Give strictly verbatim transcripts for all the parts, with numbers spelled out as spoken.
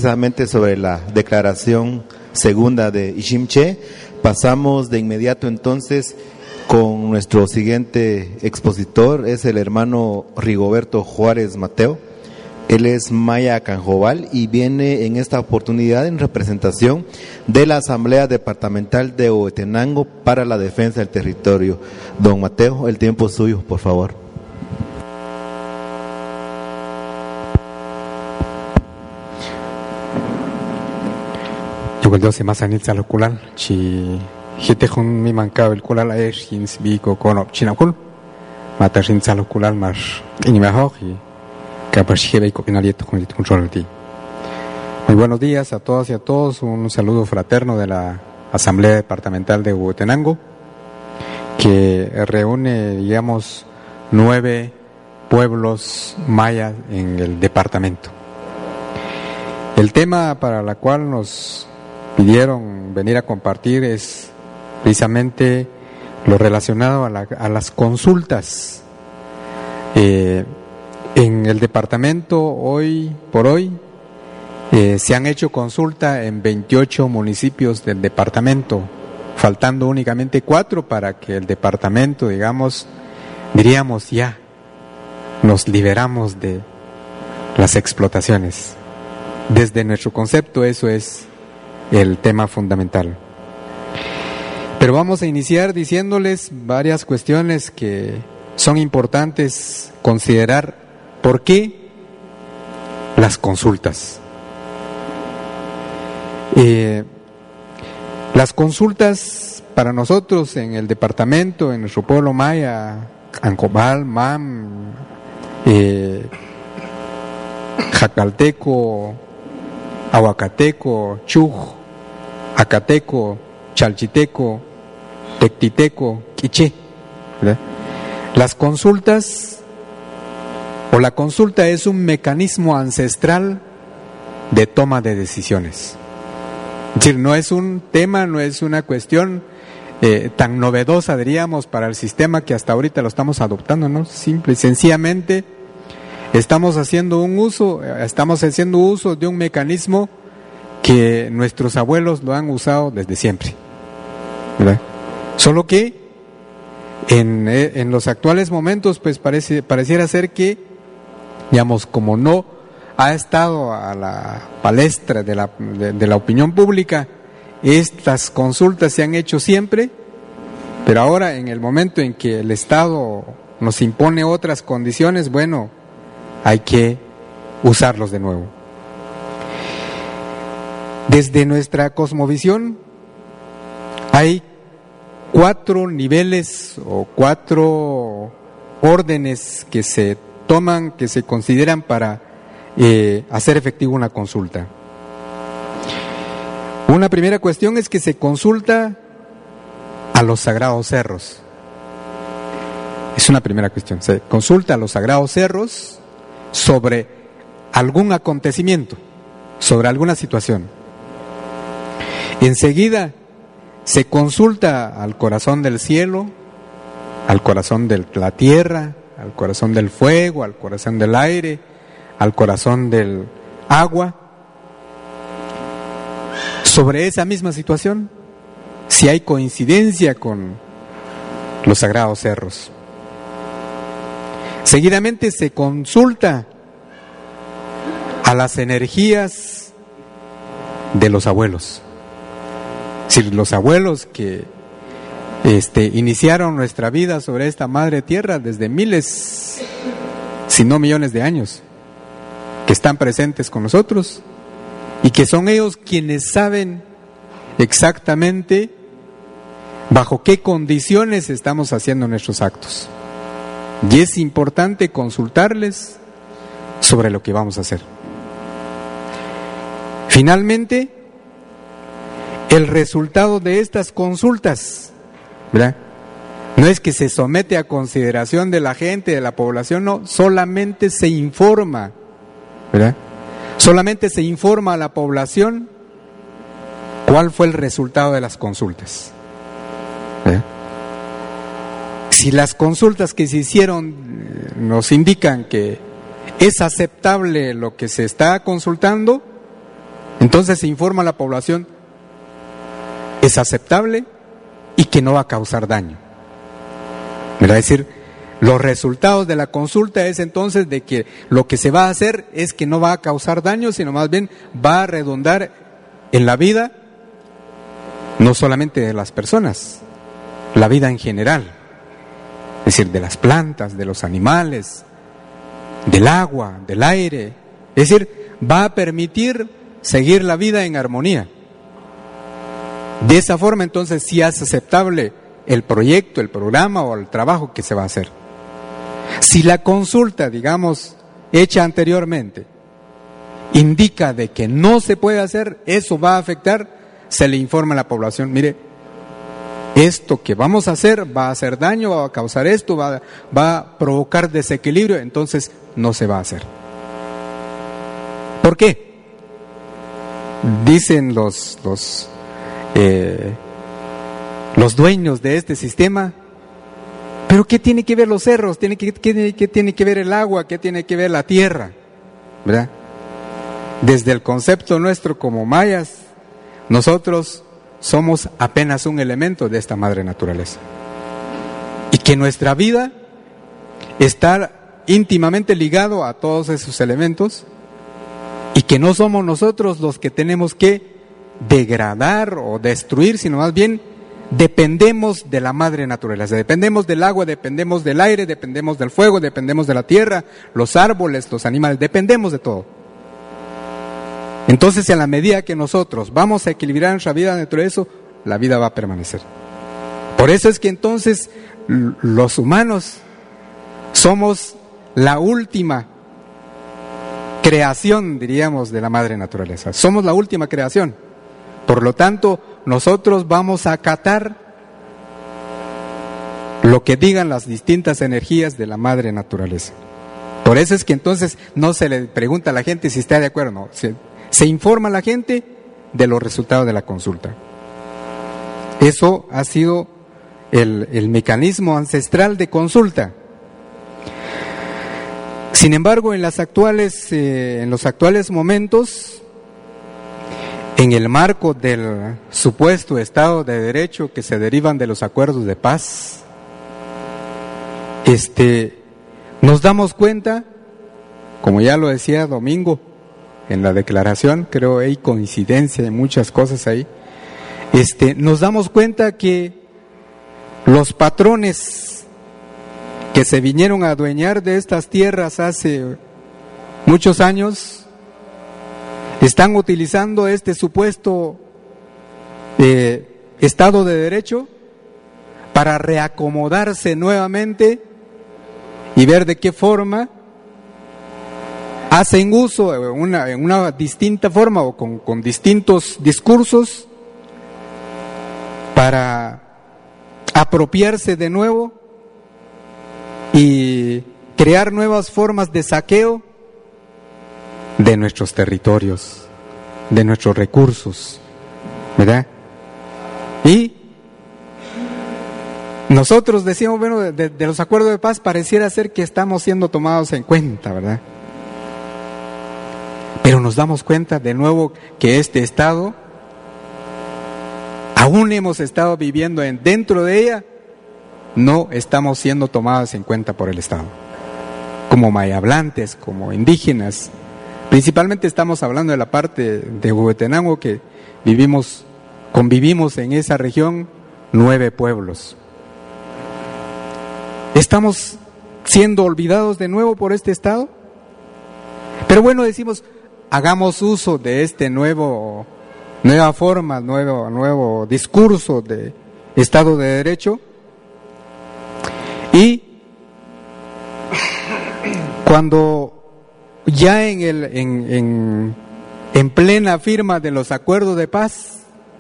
precisamente sobre la declaración segunda de Iximché. Pasamos de inmediato entonces con nuestro siguiente expositor, es el hermano Rigoberto Juárez Mateo. Él es maya canjobal y viene en esta oportunidad en representación de la Asamblea Departamental de Huehuetenango para la Defensa del Territorio. Don Mateo, el tiempo es suyo, por favor. Yo más anilza lo culal, chi gente con mi mancado el culal ayer sin bico con opchinacul, mata sin salo culal más y mejor y capaz que con finalito con el control de ti. Muy buenos días a todas y a todos, un saludo fraterno de la Asamblea Departamental de Huehuetenango, que reúne, digamos, nueve pueblos mayas en el departamento. El tema para el cual nos pidieron venir a compartir es precisamente lo relacionado a, la, a las consultas. Eh, en el departamento hoy por hoy eh, se han hecho consulta en veintiocho municipios del departamento, faltando únicamente cuatro para que el departamento, digamos, diríamos ya, nos liberamos de las explotaciones. Desde nuestro concepto eso es el tema fundamental. Pero vamos a iniciar diciéndoles varias cuestiones que son importantes considerar. ¿Por qué las consultas? Eh, las consultas para nosotros en el departamento, en nuestro pueblo maya, Ancobal, Mam, eh, Jacalteco, Ahuacateco, Chuj, Acateco, Chalchiteco, Tectiteco, Quiché. ¿Verdad? Las consultas, o la consulta es un mecanismo ancestral de toma de decisiones. Es decir, no es un tema, no es una cuestión eh, tan novedosa, diríamos, para el sistema que hasta ahorita lo estamos adoptando, ¿no? Simple y sencillamente estamos haciendo un uso, estamos haciendo uso de un mecanismo que nuestros abuelos lo han usado desde siempre, ¿verdad? Solo que en, en los actuales momentos, pues parece, pareciera ser que, digamos, como no ha estado a la palestra de la, de, de la opinión pública, estas consultas se han hecho siempre, pero ahora en el momento en que el Estado nos impone otras condiciones, bueno, hay que usarlos de nuevo. Desde nuestra cosmovisión hay cuatro niveles o cuatro órdenes que se toman, que se consideran para eh, hacer efectiva una consulta. Una primera cuestión es que se consulta a los sagrados cerros. Es una primera cuestión. Se consulta a los sagrados cerros sobre algún acontecimiento, sobre alguna situación. Enseguida se consulta al corazón del cielo, al corazón de la tierra, al corazón del fuego, al corazón del aire, al corazón del agua, sobre esa misma situación, si hay coincidencia con los sagrados cerros. Seguidamente se consulta a las energías de los abuelos. Es decir, los abuelos que este, iniciaron nuestra vida sobre esta madre tierra desde miles, si no millones de años, que están presentes con nosotros y que son ellos quienes saben exactamente bajo qué condiciones estamos haciendo nuestros actos. Y es importante consultarles sobre lo que vamos a hacer. Finalmente, el resultado de estas consultas, ¿verdad?, no es que se somete a consideración de la gente, de la población, no, solamente se informa, ¿verdad? Solamente se informa a la población cuál fue el resultado de las consultas, ¿verdad? Si las consultas que se hicieron nos indican que es aceptable lo que se está consultando, Entonces se informa a la población, es aceptable y que no va a causar daño. Es decir, los resultados de la consulta es entonces de que lo que se va a hacer es que no va a causar daño, sino más bien va a redundar en la vida, no solamente de las personas, la vida en general, es decir, de las plantas, de los animales, del agua, del aire, es decir, va a permitir seguir la vida en armonía. De esa forma entonces sí es aceptable el proyecto, el programa o el trabajo que se va a hacer. Si la consulta, digamos, hecha anteriormente, indica de que no se puede hacer, eso va a afectar, se le informa a la población, mire, esto que vamos a hacer va a hacer daño, va a causar esto, va, va a provocar desequilibrio, entonces no se va a hacer. ¿Por qué? Dicen los, los, eh, los dueños de este sistema, pero ¿qué tiene que ver los cerros? ¿Tiene que, qué, ¿Qué tiene que ver el agua? ¿Qué tiene que ver la tierra? ¿Verdad? Desde el concepto nuestro como mayas, nosotros somos apenas un elemento de esta madre naturaleza. Y que nuestra vida está íntimamente ligado a todos esos elementos y que no somos nosotros los que tenemos que degradar o destruir, sino más bien dependemos de la madre naturaleza, dependemos del agua, dependemos del aire, dependemos del fuego, dependemos de la tierra, los árboles, los animales, dependemos de todo. Entonces, en la medida que nosotros vamos a equilibrar nuestra vida dentro de eso, la vida va a permanecer. Por eso es que entonces los humanos somos la última creación, diríamos, de la madre naturaleza. Somos la última creación. Por lo tanto, nosotros vamos a acatar lo que digan las distintas energías de la madre naturaleza. Por eso es que entonces no se le pregunta a la gente si está de acuerdo o no. Se, se informa a la gente de los resultados de la consulta. Eso ha sido el, el mecanismo ancestral de consulta. Sin embargo, en las actuales, eh, en los actuales momentos, en el marco del supuesto Estado de Derecho que se derivan de los acuerdos de paz, este, nos damos cuenta, como ya lo decía Domingo en la declaración, creo que hay coincidencia en muchas cosas ahí, este, nos damos cuenta que los patrones que se vinieron a adueñar de estas tierras hace muchos años están utilizando este supuesto eh, Estado de Derecho para reacomodarse nuevamente y ver de qué forma hacen uso en una, en una distinta forma o con, con distintos discursos para apropiarse de nuevo y crear nuevas formas de saqueo de nuestros territorios, de nuestros recursos, ¿verdad? Y nosotros decíamos, bueno, de, de los acuerdos de paz pareciera ser que estamos siendo tomados en cuenta, ¿verdad? Pero nos damos cuenta de nuevo que este Estado, aún hemos estado viviendo en, dentro de ella, no estamos siendo tomados en cuenta por el Estado. Como mayablantes, como indígenas, principalmente estamos hablando de la parte de Huehuetenango que vivimos, convivimos en esa región nueve pueblos. ¿Estamos siendo olvidados de nuevo por este Estado? Pero bueno, decimos, hagamos uso de este nuevo, nueva forma, nuevo, nuevo discurso de Estado de Derecho y cuando ya en, el, en, en, en plena firma de los acuerdos de paz,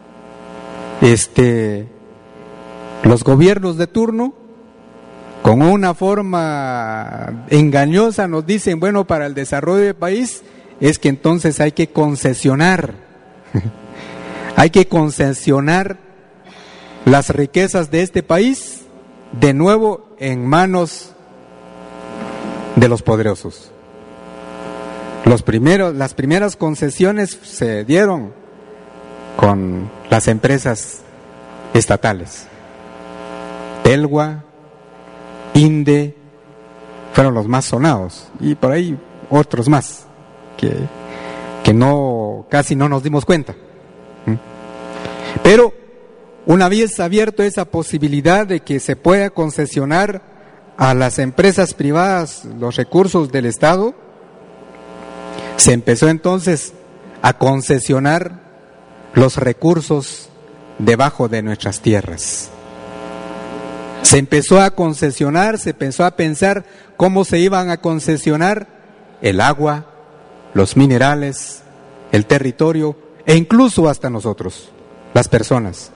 este, los gobiernos de turno, con una forma engañosa nos dicen, bueno, para el desarrollo del país es que entonces hay que concesionar, hay que concesionar las riquezas de este país de nuevo en manos de los poderosos. Los primeros, las primeras concesiones se dieron con las empresas estatales. Telgua, Inde, fueron los más sonados, y por ahí otros más que, que no, casi no nos dimos cuenta. ¿Mm? Pero una vez abierto esa posibilidad de que se pueda concesionar a las empresas privadas los recursos del Estado, se empezó entonces a concesionar los recursos debajo de nuestras tierras. Se empezó a concesionar, se empezó a pensar cómo se iban a concesionar el agua, los minerales, el territorio e incluso hasta nosotros, las personas.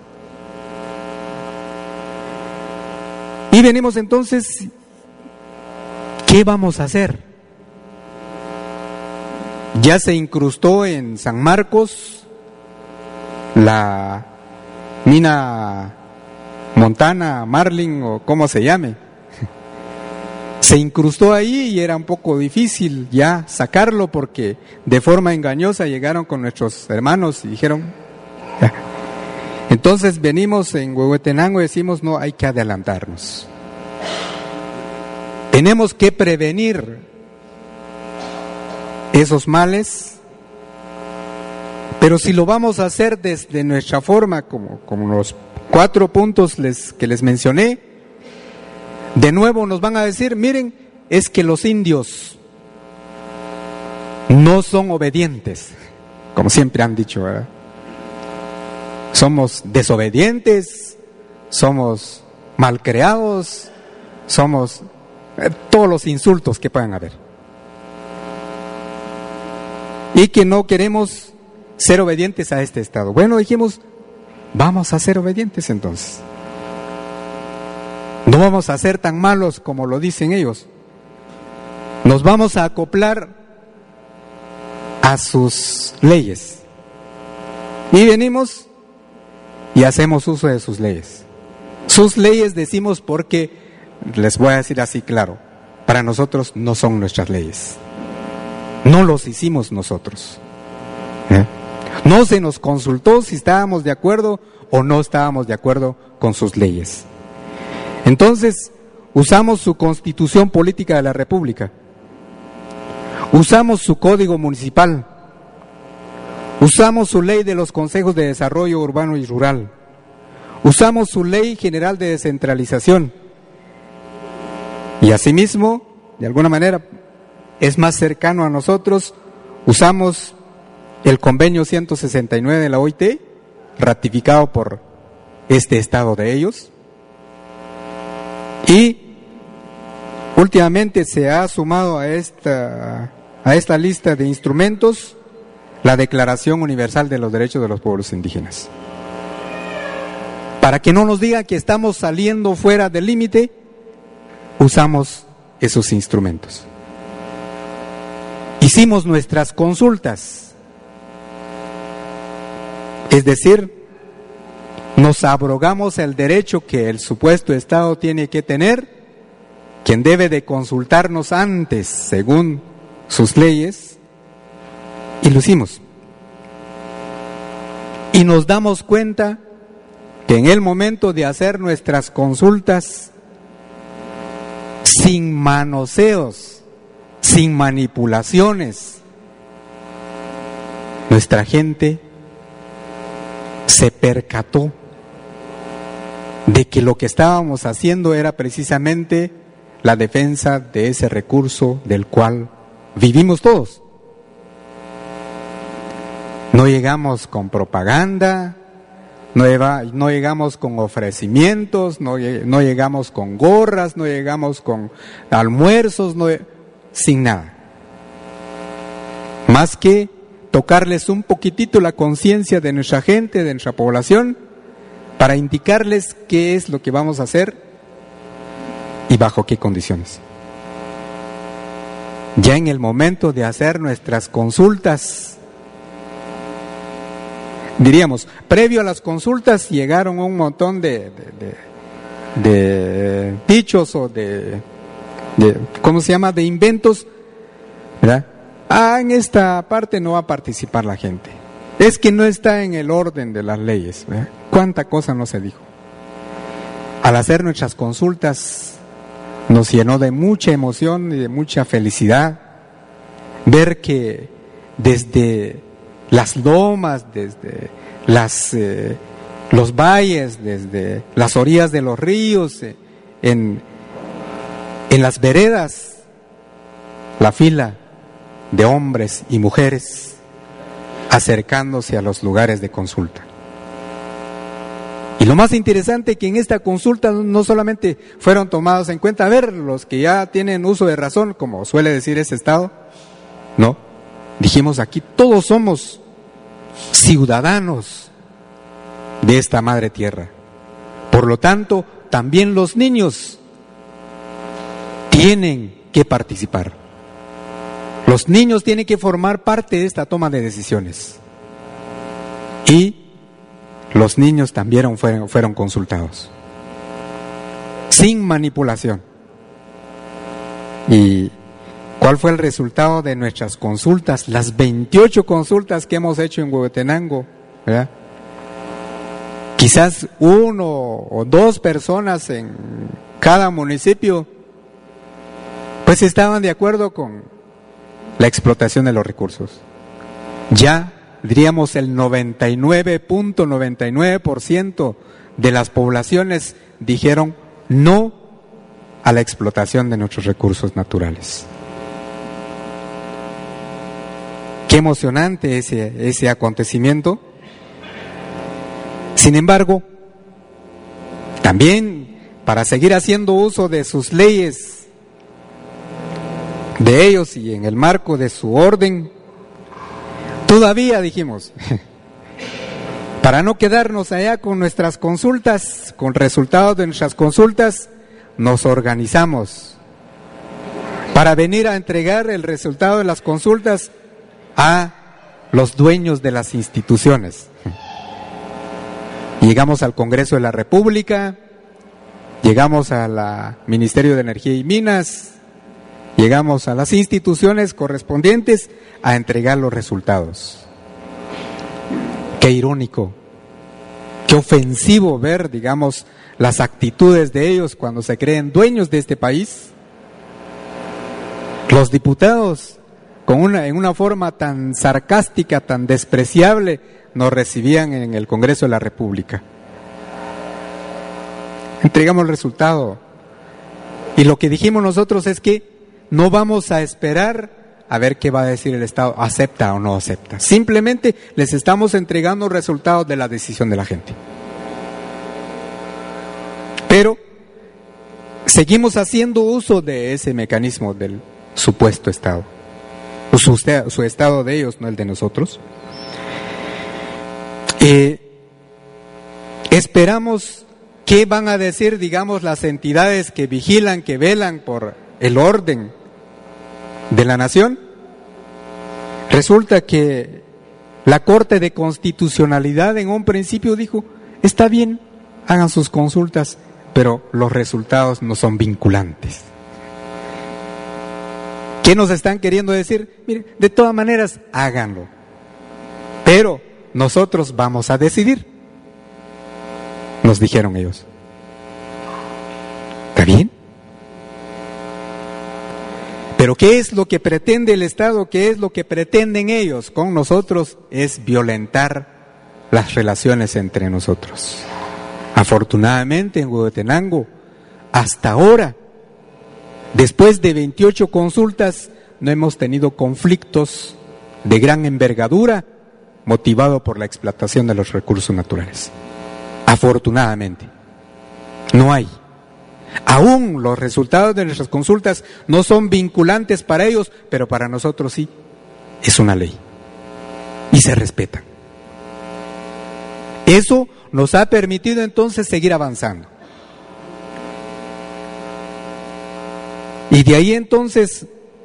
Y venimos entonces, ¿qué vamos a hacer? Ya se incrustó en San Marcos la mina Montana, Marlin o como se llame. Se incrustó ahí y era un poco difícil ya sacarlo porque de forma engañosa llegaron con nuestros hermanos y dijeron, ya. Entonces venimos en Huehuetenango y decimos, no, hay que adelantarnos. Tenemos que prevenir esos males, pero si lo vamos a hacer desde nuestra forma, como, como los cuatro puntos les, que les mencioné, de nuevo nos van a decir, miren, es que los indios no son obedientes, como siempre han dicho, ¿verdad? Somos desobedientes, somos malcriados, somos eh, todos los insultos que puedan haber. Y que no queremos ser obedientes a este Estado. Bueno, dijimos, vamos a ser obedientes entonces. No vamos a ser tan malos como lo dicen ellos. Nos vamos a acoplar a sus leyes. Y venimos y hacemos uso de sus leyes. Sus leyes decimos porque, les voy a decir así claro, para nosotros no son nuestras leyes. No los hicimos nosotros. ¿Eh? No se nos consultó si estábamos de acuerdo o no estábamos de acuerdo con sus leyes. Entonces, usamos su Constitución Política de la República. Usamos su Código Municipal. Usamos su Ley de los Consejos de Desarrollo Urbano y Rural. Usamos su Ley General de Descentralización. Y asimismo, de alguna manera, es más cercano a nosotros, usamos el convenio ciento sesenta y nueve de la O I T, ratificado por este Estado de ellos, y últimamente se ha sumado a esta, a esta lista de instrumentos la Declaración Universal de los Derechos de los Pueblos Indígenas. Para que no nos digan que estamos saliendo fuera del límite, usamos esos instrumentos. Hicimos nuestras consultas, es decir, nos abrogamos el derecho que el supuesto Estado tiene que tener, quien debe de consultarnos antes, según sus leyes, y lo hicimos. Y nos damos cuenta que en el momento de hacer nuestras consultas, sin manoseos, sin manipulaciones, nuestra gente se percató de que lo que estábamos haciendo era precisamente la defensa de ese recurso del cual vivimos todos. No llegamos con propaganda, no, eva, no llegamos con ofrecimientos, no, no llegamos con gorras, no llegamos con almuerzos, no, sin nada. Más que tocarles un poquitito la conciencia de nuestra gente, de nuestra población, para indicarles qué es lo que vamos a hacer y bajo qué condiciones. Ya en el momento de hacer nuestras consultas, diríamos, previo a las consultas llegaron un montón de, de, de, de dichos o de, de, ¿cómo se llama?, de inventos, ¿verdad?, ah, en esta parte no va a participar la gente. Es que no está en el orden de las leyes. ¿Verdad? ¿Cuánta cosa no se dijo? Al hacer nuestras consultas nos llenó de mucha emoción y de mucha felicidad ver que desde las lomas, desde las, eh, los valles, desde las orillas de los ríos, eh, en, en las veredas, la fila de hombres y mujeres acercándose a los lugares de consulta. Y lo más interesante que en esta consulta no solamente fueron tomados en cuenta, a ver, los que ya tienen uso de razón, como suele decir ese Estado, no, dijimos aquí todos somos ciudadanos de esta madre tierra. Por lo tanto, también los niños tienen que participar. Los niños tienen que formar parte de esta toma de decisiones. Y los niños también fueron, fueron consultados. Sin manipulación. ¿Y cuál fue el resultado de nuestras consultas? Las veintiocho consultas que hemos hecho en Huehuetenango, ¿verdad? Quizás uno o dos personas en cada municipio pues estaban de acuerdo con la explotación de los recursos. Ya, diríamos, el noventa y nueve punto noventa y nueve por ciento de las poblaciones dijeron no a la explotación de nuestros recursos naturales. Qué emocionante ese, ese acontecimiento. Sin embargo, también para seguir haciendo uso de sus leyes, de ellos y en el marco de su orden, todavía dijimos, para no quedarnos allá con nuestras consultas, con resultados de nuestras consultas, nos organizamos para venir a entregar el resultado de las consultas a los dueños de las instituciones. Llegamos al Congreso de la República, llegamos al Ministerio de Energía y Minas, llegamos a las instituciones correspondientes a entregar los resultados. Qué irónico, qué ofensivo ver, digamos, las actitudes de ellos cuando se creen dueños de este país. Los diputados, con una, en una forma tan sarcástica, tan despreciable, nos recibían en el Congreso de la República. Entregamos el resultado. Y lo que dijimos nosotros es que no vamos a esperar a ver qué va a decir el Estado, acepta o no acepta. Simplemente les estamos entregando resultados de la decisión de la gente. Pero seguimos haciendo uso de ese mecanismo del supuesto Estado. Su, su Estado de ellos, no el de nosotros. Eh, esperamos qué van a decir, digamos, las entidades que vigilan, que velan por el orden de la nación. Resulta que la Corte de Constitucionalidad en un principio dijo, está bien, hagan sus consultas, pero los resultados no son vinculantes. ¿Qué nos están queriendo decir? Miren, de todas maneras, háganlo, pero nosotros vamos a decidir, nos dijeron ellos. ¿Está bien? Pero ¿qué es lo que pretende el Estado? ¿Qué es lo que pretenden ellos con nosotros? Es violentar las relaciones entre nosotros. Afortunadamente en Huehuetenango, hasta ahora, después de veintiocho consultas, no hemos tenido conflictos de gran envergadura motivado por la explotación de los recursos naturales. Afortunadamente, no hay. Aún los resultados de nuestras consultas no son vinculantes para ellos, pero para nosotros sí, es una ley y se respetan. Eso nos ha permitido entonces seguir avanzando. Y de ahí entonces,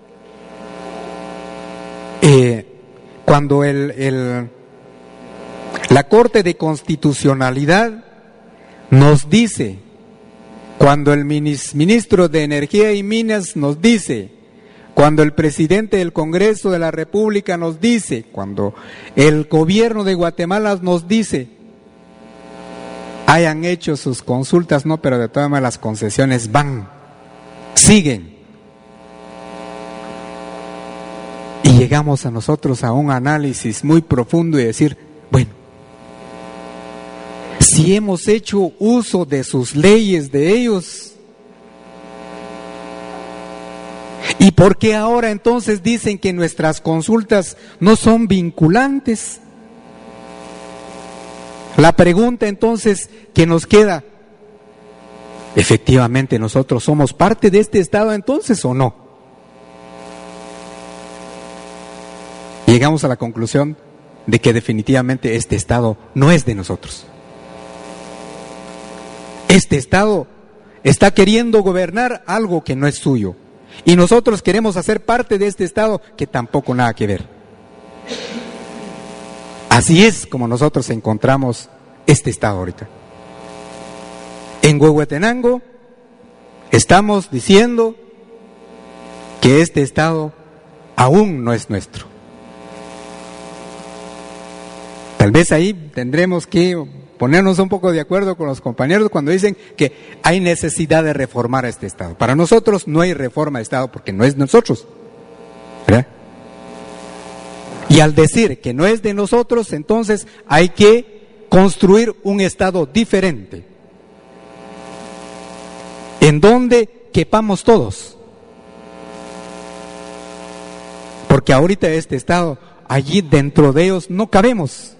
eh, cuando el, el, la Corte de Constitucionalidad nos dice, cuando el ministro de Energía y Minas nos dice, cuando el presidente del Congreso de la República nos dice, cuando el gobierno de Guatemala nos dice, hayan hecho sus consultas, no, pero de todas maneras las concesiones van, siguen. Y llegamos a nosotros a un análisis muy profundo y decir, bueno, si hemos hecho uso de sus leyes, de ellos, ¿y por qué ahora entonces dicen que nuestras consultas no son vinculantes? La pregunta entonces que nos queda, ¿efectivamente nosotros somos parte de este Estado entonces o no? Llegamos a la conclusión de que definitivamente este Estado no es de nosotros. Este Estado está queriendo gobernar algo que no es suyo. Y nosotros queremos hacer parte de este Estado que tampoco nada que ver. Así es como nosotros encontramos este Estado ahorita. En Huehuetenango estamos diciendo que este Estado aún no es nuestro. Tal vez ahí tendremos que ponernos un poco de acuerdo con los compañeros cuando dicen que hay necesidad de reformar este Estado. Para nosotros no hay reforma de Estado porque no es de nosotros, ¿verdad? Y al decir que no es de nosotros, entonces hay que construir un Estado diferente, en donde quepamos todos. Porque ahorita este Estado, allí dentro de ellos no cabemos.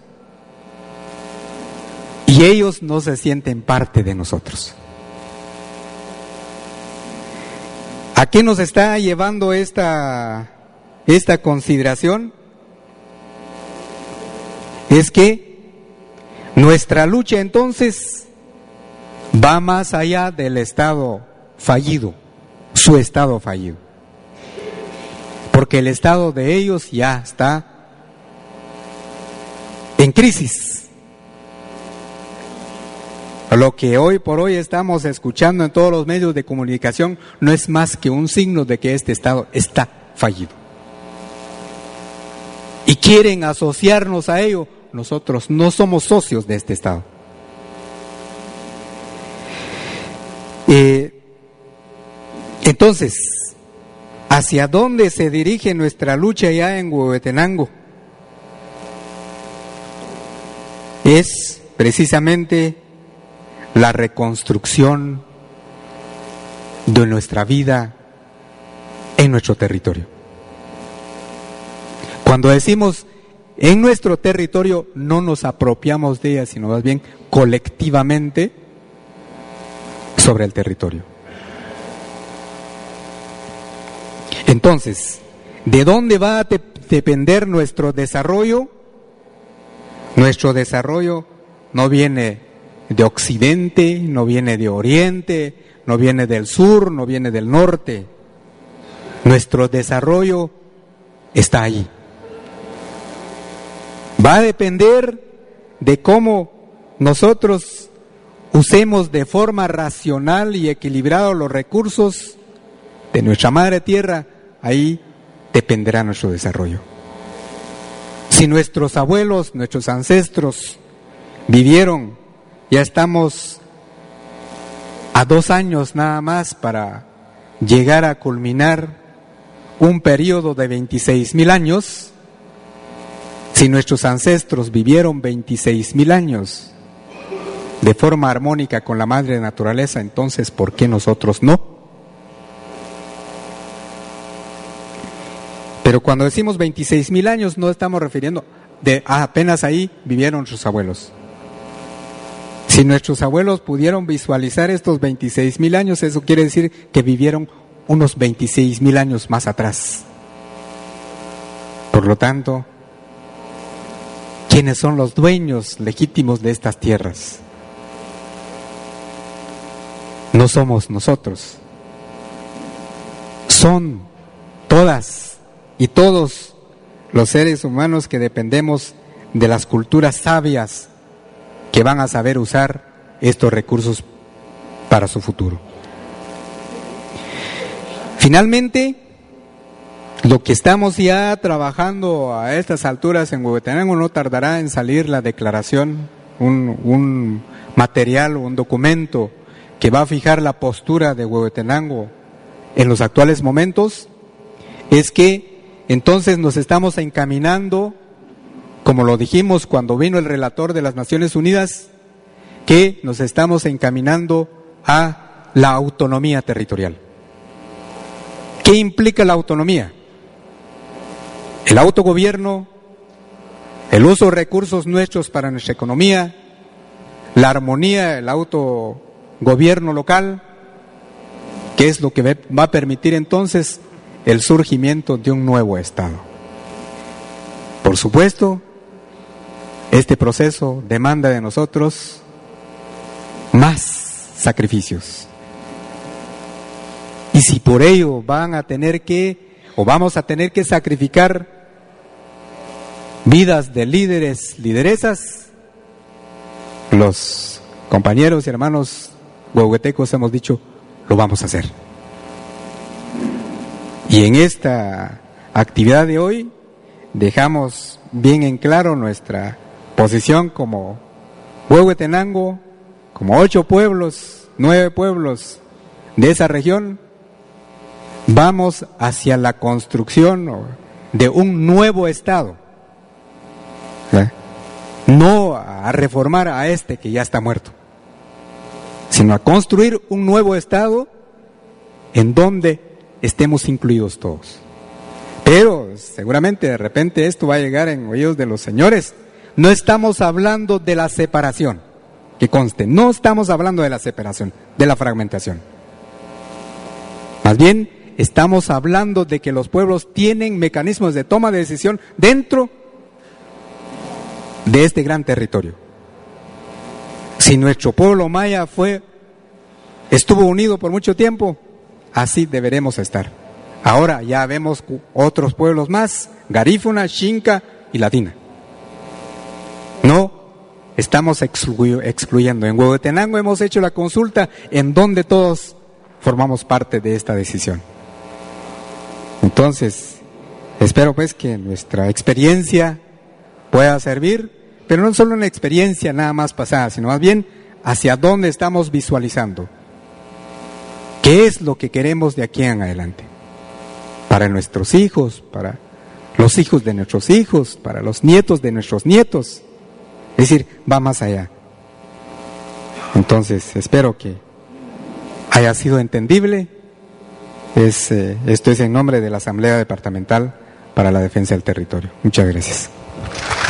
Y ellos no se sienten parte de nosotros. ¿A qué nos está llevando esta, esta consideración? Es que nuestra lucha entonces va más allá del Estado fallido, su Estado fallido. Porque el Estado de ellos ya está en crisis. Lo que hoy por hoy estamos escuchando en todos los medios de comunicación no es más que un signo de que este Estado está fallido. Y quieren asociarnos a ello. Nosotros no somos socios de este Estado. Eh, entonces, ¿hacia dónde se dirige nuestra lucha ya en Huehuetenango? Es precisamente la reconstrucción de nuestra vida en nuestro territorio. Cuando decimos en nuestro territorio, no nos apropiamos de ella, sino más bien colectivamente sobre el territorio. Entonces, ¿de dónde va a de- depender nuestro desarrollo? Nuestro desarrollo no viene de occidente, no viene de oriente, no viene del sur, no viene del norte. Nuestro desarrollo está allí. Va a depender de cómo nosotros usemos de forma racional y equilibrada los recursos de nuestra madre tierra. Ahí dependerá nuestro desarrollo. Si nuestros abuelos, nuestros ancestros vivieron, ya estamos a dos años nada más para llegar a culminar un periodo de veintiséis mil años. Si nuestros ancestros vivieron veintiséis mil años de forma armónica con la madre naturaleza, entonces ¿por qué nosotros no? Pero cuando decimos veintiséis mil años no estamos refiriendo de ah, apenas ahí vivieron nuestros abuelos. Si nuestros abuelos pudieron visualizar estos veintiséis mil años, eso quiere decir que vivieron unos veintiséis mil años más atrás. Por lo tanto, ¿quiénes son los dueños legítimos de estas tierras? No somos nosotros. Son todas y todos los seres humanos que dependemos de las culturas sabias que van a saber usar estos recursos para su futuro. Finalmente, Lo que estamos ya trabajando a estas alturas en Huehuetenango no tardará en salir la declaración, un, un material o un documento que va a fijar la postura de Huehuetenango en los actuales momentos. Es que entonces nos estamos encaminando, como lo dijimos cuando vino el relator de las Naciones Unidas, que nos estamos encaminando a la autonomía territorial. ¿Qué implica la autonomía? El autogobierno, el uso de recursos nuestros para nuestra economía, la armonía, el autogobierno local, que es lo que va a permitir entonces el surgimiento de un nuevo Estado. Por supuesto, este proceso demanda de nosotros más sacrificios. Y si por ello van a tener que, o vamos a tener que sacrificar vidas de líderes, lideresas, los compañeros y hermanos huehuetecos hemos dicho, lo vamos a hacer. Y en esta actividad de hoy dejamos bien en claro nuestra posición como Huehuetenango, como ocho pueblos, nueve pueblos de esa región. Vamos hacia la construcción de un nuevo Estado, ¿eh? No a reformar a este que ya está muerto, sino a construir un nuevo Estado en donde estemos incluidos todos. Pero seguramente de repente esto va a llegar en oídos de los señores. No estamos hablando de la separación, que conste, no estamos hablando de la separación, de la fragmentación. Más bien, estamos hablando de que los pueblos tienen mecanismos de toma de decisión dentro de este gran territorio. Si nuestro pueblo maya fue, estuvo unido por mucho tiempo, así deberemos estar. Ahora ya vemos otros pueblos más, Garífuna, Xinca y Ladina. No estamos exclu- excluyendo. En Huehuetenango hemos hecho la consulta en donde todos formamos parte de esta decisión. Entonces, espero pues que nuestra experiencia pueda servir, pero no solo una experiencia nada más pasada, sino más bien hacia dónde estamos visualizando. ¿Qué es lo que queremos de aquí en adelante? Para nuestros hijos, para los hijos de nuestros hijos, para los nietos de nuestros nietos. Es decir, va más allá. Entonces, espero que haya sido entendible. Es, eh, esto es en nombre de la Asamblea Departamental para la Defensa del Territorio. Muchas gracias.